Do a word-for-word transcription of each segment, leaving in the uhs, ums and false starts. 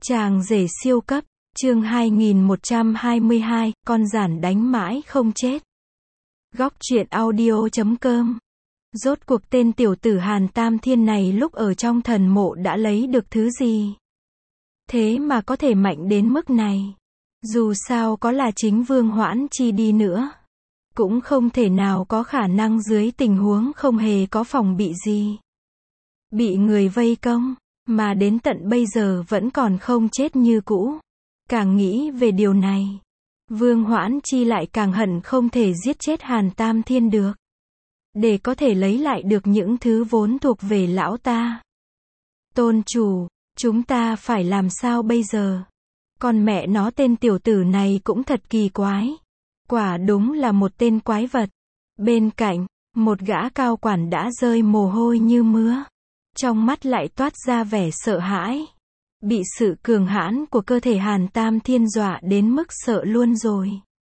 Chàng rể siêu cấp, chương hai nghìn một trăm hai mươi hai, con giản đánh mãi không chết. Góc truyện audio chấm com. Rốt cuộc tên tiểu tử Hàn Tam Thiên này lúc ở trong thần mộ đã lấy được thứ gì? Thế mà có thể mạnh đến mức này. Dù sao có là chính Vương Hoãn Chi đi nữa, cũng không thể nào có khả năng dưới tình huống không hề có phòng bị gì. Bị người vây công, mà đến tận bây giờ vẫn còn không chết như cũ. Càng nghĩ về điều này, Vương Hoãn Chi lại càng hận không thể giết chết Hàn Tam Thiên được. Để có thể lấy lại được những thứ vốn thuộc về lão ta. Tôn chủ, chúng ta phải làm sao bây giờ? Con mẹ nó, tên tiểu tử này cũng thật kỳ quái. Quả đúng là một tên quái vật. Bên cạnh, một gã cao quản đã rơi mồ hôi như mưa. Trong mắt lại toát ra vẻ sợ hãi. Bị sự cường hãn của cơ thể Hàn Tam Thiên dọa đến mức sợ luôn rồi.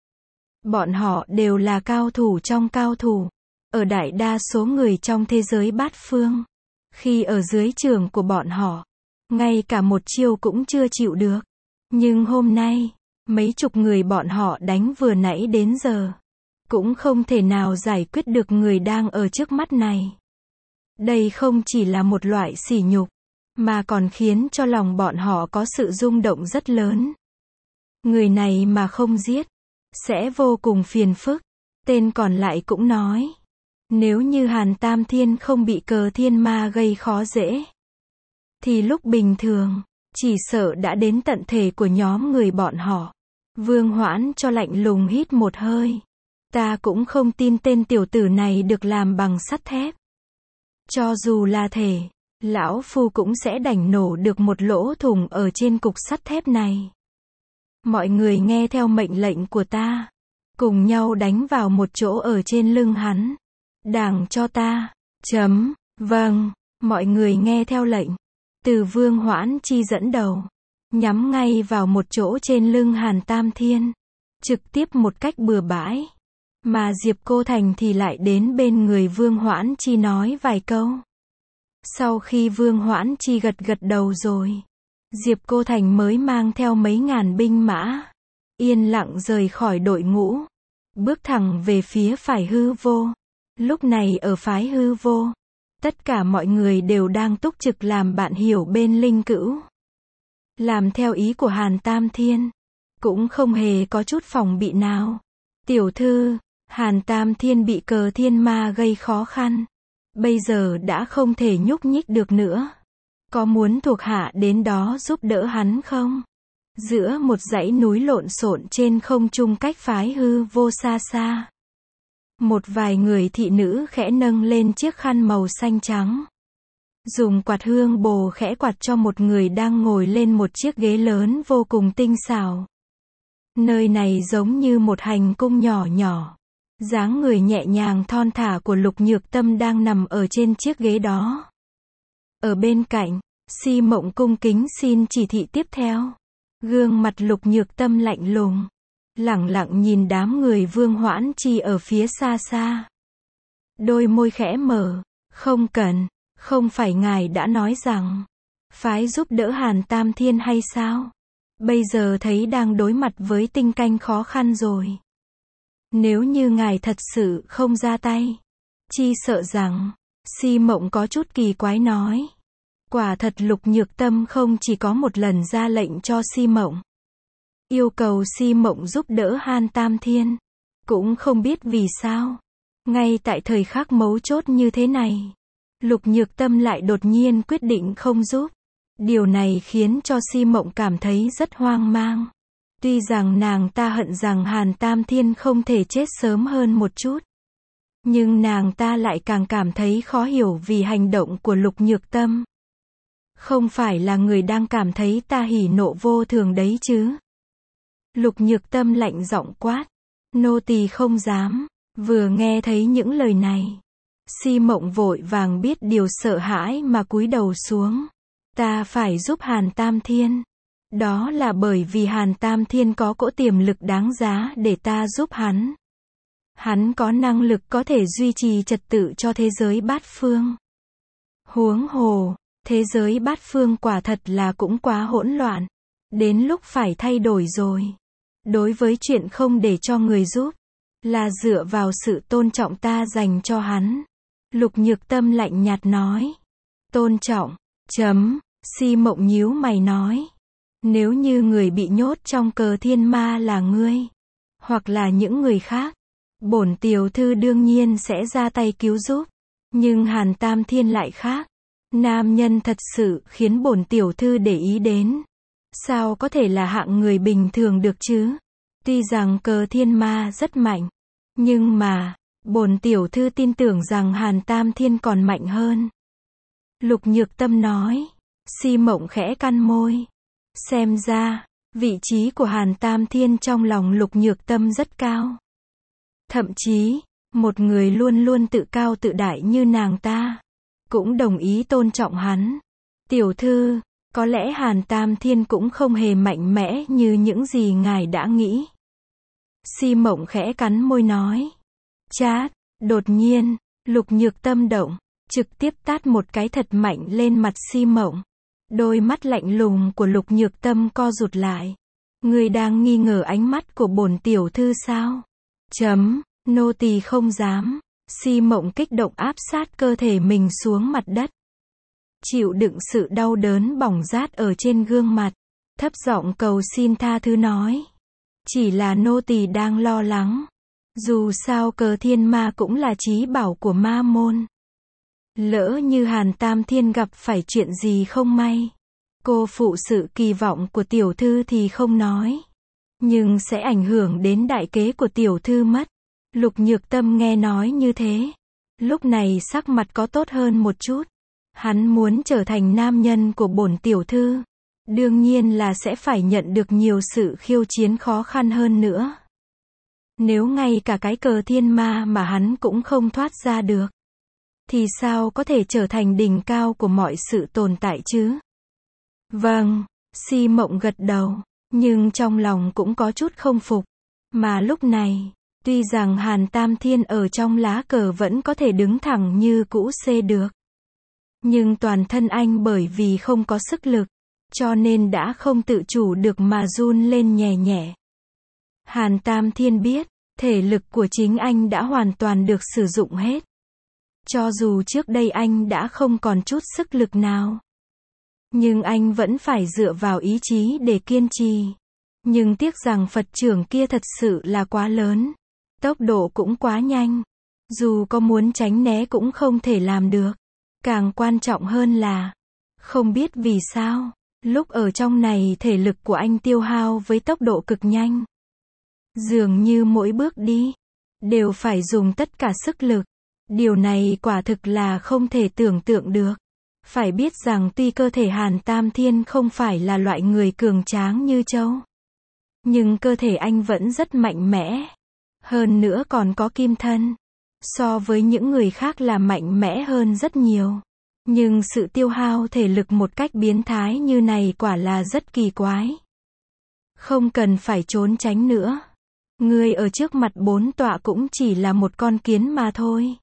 Bọn họ đều là cao thủ trong cao thủ. Ở đại đa số người trong thế giới bát phương. Khi ở dưới trường của bọn họ, ngay cả một chiêu cũng chưa chịu được. Nhưng hôm nay, mấy chục người bọn họ đánh vừa nãy đến giờ, cũng không thể nào giải quyết được người đang ở trước mắt này. Đây không chỉ là một loại sỉ nhục, mà còn khiến cho lòng bọn họ có sự rung động rất lớn. Người này mà không giết, sẽ vô cùng phiền phức. Tên còn lại cũng nói, nếu như Hàn Tam Thiên không bị cờ thiên ma gây khó dễ, thì lúc bình thường, chỉ sợ đã đến tận thể của nhóm người bọn họ. Vương Hoãn cho lạnh lùng hít một hơi. Ta cũng không tin tên tiểu tử này được làm bằng sắt thép. Cho dù là thể, lão phu cũng sẽ đảnh nổ được một lỗ thủng ở trên cục sắt thép này. Mọi người nghe theo mệnh lệnh của ta, cùng nhau đánh vào một chỗ ở trên lưng hắn. Đàng cho ta. Chấm. Vâng. Mọi người nghe theo lệnh. Từ Vương Hoãn Chi dẫn đầu, nhắm ngay vào một chỗ trên lưng Hàn Tam Thiên, trực tiếp một cách bừa bãi. Mà Diệp Cô Thành thì lại đến bên người Vương Hoãn Chi nói vài câu. Sau khi Vương Hoãn Chi gật gật đầu rồi, Diệp Cô Thành mới mang theo mấy ngàn binh mã, yên lặng rời khỏi đội ngũ, bước thẳng về phía phái Hư Vô. Lúc này ở phái Hư Vô, tất cả mọi người đều đang túc trực làm bạn hiểu bên Linh Cữu. Làm theo ý của Hàn Tam Thiên, cũng không hề có chút phòng bị nào. Tiểu thư, Hàn Tam Thiên bị cờ thiên ma gây khó khăn. Bây giờ đã không thể nhúc nhích được nữa. Có muốn thuộc hạ đến đó giúp đỡ hắn không? Giữa một dãy núi lộn xộn trên không trung cách phái Hư Vô xa xa, một vài người thị nữ khẽ nâng lên chiếc khăn màu xanh trắng. Dùng quạt hương bồ khẽ quạt cho một người đang ngồi lên một chiếc ghế lớn vô cùng tinh xảo. Nơi này giống như một hành cung nhỏ nhỏ. Dáng người nhẹ nhàng thon thả của Lục Nhược Tâm đang nằm ở trên chiếc ghế đó. Ở bên cạnh, Si Mộng cung kính xin chỉ thị tiếp theo. Gương mặt Lục Nhược Tâm lạnh lùng, lẳng lặng nhìn đám người Vương Hoãn Chi ở phía xa xa. Đôi môi khẽ mở, không cần, không phải ngài đã nói rằng, phái giúp đỡ Hàn Tam Thiên hay sao? Bây giờ thấy đang đối mặt với tinh canh khó khăn rồi. Nếu như ngài thật sự không ra tay, chi sợ rằng, Si Mộng có chút kỳ quái nói. Quả thật Lục Nhược Tâm không chỉ có một lần ra lệnh cho Si Mộng, yêu cầu Si Mộng giúp đỡ Hàn Tam Thiên. Cũng không biết vì sao, ngay tại thời khắc mấu chốt như thế này, Lục Nhược Tâm lại đột nhiên quyết định không giúp. Điều này khiến cho Si Mộng cảm thấy rất hoang mang. Tuy rằng nàng ta hận rằng Hàn Tam Thiên không thể chết sớm hơn một chút, nhưng nàng ta lại càng cảm thấy khó hiểu vì hành động của Lục Nhược Tâm. Không phải là người đang cảm thấy ta hỉ nộ vô thường đấy chứ? Lục Nhược Tâm lạnh giọng quát. Nô tỳ không dám. Vừa nghe thấy những lời này, Si Mộng vội vàng biết điều sợ hãi mà cúi đầu xuống. Ta phải giúp Hàn Tam Thiên. Đó là bởi vì Hàn Tam Thiên có cỗ tiềm lực đáng giá để ta giúp hắn. Hắn có năng lực có thể duy trì trật tự cho thế giới bát phương. Huống hồ, thế giới bát phương quả thật là cũng quá hỗn loạn. Đến lúc phải thay đổi rồi. Đối với chuyện không để cho người giúp, là dựa vào sự tôn trọng ta dành cho hắn. Lục Nhược Tâm lạnh nhạt nói. Tôn trọng, chấm, Si Mộng nhíu mày nói. Nếu như người bị nhốt trong cờ thiên ma là ngươi, hoặc là những người khác, bổn tiểu thư đương nhiên sẽ ra tay cứu giúp. Nhưng Hàn Tam Thiên lại khác. Nam nhân thật sự khiến bổn tiểu thư để ý đến. Sao có thể là hạng người bình thường được chứ? Tuy rằng cờ thiên ma rất mạnh, nhưng mà, bổn tiểu thư tin tưởng rằng Hàn Tam Thiên còn mạnh hơn. Lục Nhược Tâm nói. Si Mộng khẽ cắn môi. Xem ra, vị trí của Hàn Tam Thiên trong lòng Lục Nhược Tâm rất cao. Thậm chí, một người luôn luôn tự cao tự đại như nàng ta, cũng đồng ý tôn trọng hắn. Tiểu thư, có lẽ Hàn Tam Thiên cũng không hề mạnh mẽ như những gì ngài đã nghĩ. Si Mộng khẽ cắn môi nói. Chát, đột nhiên, Lục Nhược Tâm động, trực tiếp tát một cái thật mạnh lên mặt Si Mộng. Đôi mắt lạnh lùng của Lục Nhược Tâm co rụt lại. Ngươi đang nghi ngờ ánh mắt của bổn tiểu thư sao? Chấm, nô tỳ không dám. Si Mộng kích động áp sát cơ thể mình xuống mặt đất. Chịu đựng sự đau đớn bỏng rát ở trên gương mặt, thấp giọng cầu xin tha thứ nói. Chỉ là nô tỳ đang lo lắng. Dù sao cờ thiên ma cũng là chí bảo của ma môn. Lỡ như Hàn Tam Thiên gặp phải chuyện gì không may, cô phụ sự kỳ vọng của tiểu thư thì không nói, nhưng sẽ ảnh hưởng đến đại kế của tiểu thư mất. Lục Nhược Tâm nghe nói như thế, lúc này sắc mặt có tốt hơn một chút. Hắn muốn trở thành nam nhân của bổn tiểu thư, đương nhiên là sẽ phải nhận được nhiều sự khiêu chiến khó khăn hơn nữa. Nếu ngay cả cái cờ thiên ma mà hắn cũng không thoát ra được, thì sao có thể trở thành đỉnh cao của mọi sự tồn tại chứ? Vâng, Si Mộng gật đầu, nhưng trong lòng cũng có chút không phục. Mà lúc này, tuy rằng Hàn Tam Thiên ở trong lá cờ vẫn có thể đứng thẳng như cũ xê được, nhưng toàn thân anh bởi vì không có sức lực, cho nên đã không tự chủ được mà run lên nhẹ nhẹ. Hàn Tam Thiên biết, thể lực của chính anh đã hoàn toàn được sử dụng hết. Cho dù trước đây anh đã không còn chút sức lực nào, nhưng anh vẫn phải dựa vào ý chí để kiên trì. Nhưng tiếc rằng Phật trưởng kia thật sự là quá lớn, tốc độ cũng quá nhanh, dù có muốn tránh né cũng không thể làm được. Càng quan trọng hơn là, không biết vì sao, lúc ở trong này thể lực của anh tiêu hao với tốc độ cực nhanh. Dường như mỗi bước đi, đều phải dùng tất cả sức lực. Điều này quả thực là không thể tưởng tượng được. Phải biết rằng tuy cơ thể Hàn Tam Thiên không phải là loại người cường tráng như Châu, nhưng cơ thể anh vẫn rất mạnh mẽ. Hơn nữa còn có kim thân. So với những người khác là mạnh mẽ hơn rất nhiều. Nhưng sự tiêu hao thể lực một cách biến thái như này quả là rất kỳ quái. Không cần phải trốn tránh nữa. Ngươi ở trước mặt bốn tọa cũng chỉ là một con kiến mà thôi.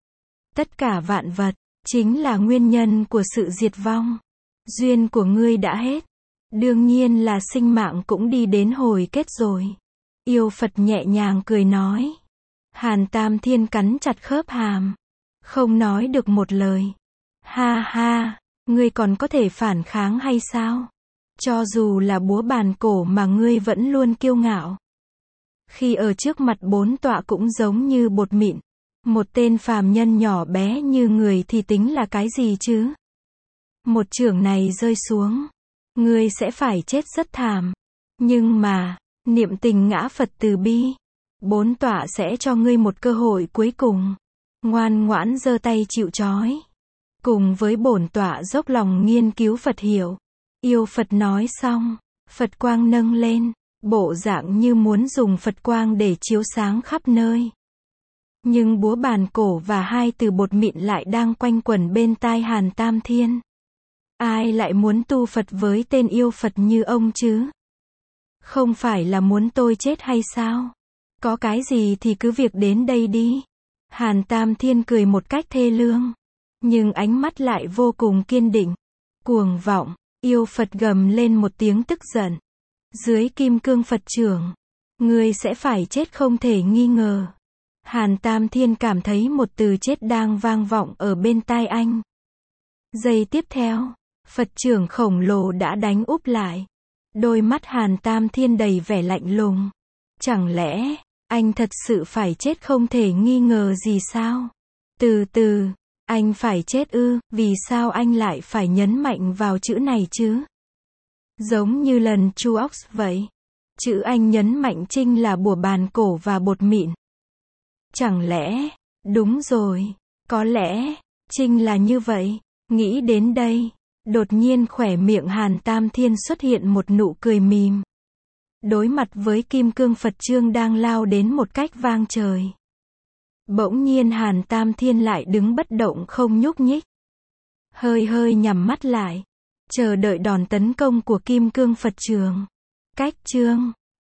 Tất cả vạn vật, chính là nguyên nhân của sự diệt vong. Duyên của ngươi đã hết. Đương nhiên là sinh mạng cũng đi đến hồi kết rồi. Yêu Phật nhẹ nhàng cười nói. Hàn Tam Thiên cắn chặt khớp hàm, không nói được một lời. Ha ha, ngươi còn có thể phản kháng hay sao? Cho dù là búa bàn cổ mà ngươi vẫn luôn kiêu ngạo. Khi ở trước mặt bốn tọa cũng giống như bột mịn. Một tên phàm nhân nhỏ bé như người thì tính là cái gì chứ? Một chưởng này rơi xuống, ngươi sẽ phải chết rất thảm. Nhưng mà, niệm tình ngã Phật từ bi, bốn tọa sẽ cho ngươi một cơ hội cuối cùng. Ngoan ngoãn giơ tay chịu trói. Cùng với bổn tọa dốc lòng nghiên cứu Phật hiểu. Yêu Phật nói xong, Phật quang nâng lên, bộ dạng như muốn dùng Phật quang để chiếu sáng khắp nơi. Nhưng búa bàn cổ và hai từ bột mịn lại đang quanh quẩn bên tai Hàn Tam Thiên. Ai lại muốn tu Phật với tên yêu Phật như ông chứ? Không phải là muốn tôi chết hay sao? Có cái gì thì cứ việc đến đây đi. Hàn Tam Thiên cười một cách thê lương, nhưng ánh mắt lại vô cùng kiên định. Cuồng vọng, yêu Phật gầm lên một tiếng tức giận. Dưới kim cương Phật trưởng, ngươi sẽ phải chết không thể nghi ngờ. Hàn Tam Thiên cảm thấy một từ chết đang vang vọng ở bên tai anh. Giây tiếp theo, Phật trưởng khổng lồ đã đánh úp lại. Đôi mắt Hàn Tam Thiên đầy vẻ lạnh lùng. Chẳng lẽ, anh thật sự phải chết không thể nghi ngờ gì sao? Từ từ, anh phải chết ư, vì sao anh lại phải nhấn mạnh vào chữ này chứ? Giống như lần Chu Ox vậy. Chữ anh nhấn mạnh Trinh là bùa bàn cổ và bột mịn. Chẳng lẽ, đúng rồi, có lẽ, Trinh là như vậy. Nghĩ đến đây, đột nhiên khỏe miệng Hàn Tam Thiên xuất hiện một nụ cười mỉm. Đối mặt với kim cương Phật chương đang lao đến một cách vang trời. Bỗng nhiên Hàn Tam Thiên lại đứng bất động không nhúc nhích. Hơi hơi nhắm mắt lại, chờ đợi đòn tấn công của kim cương Phật trường. Cách chương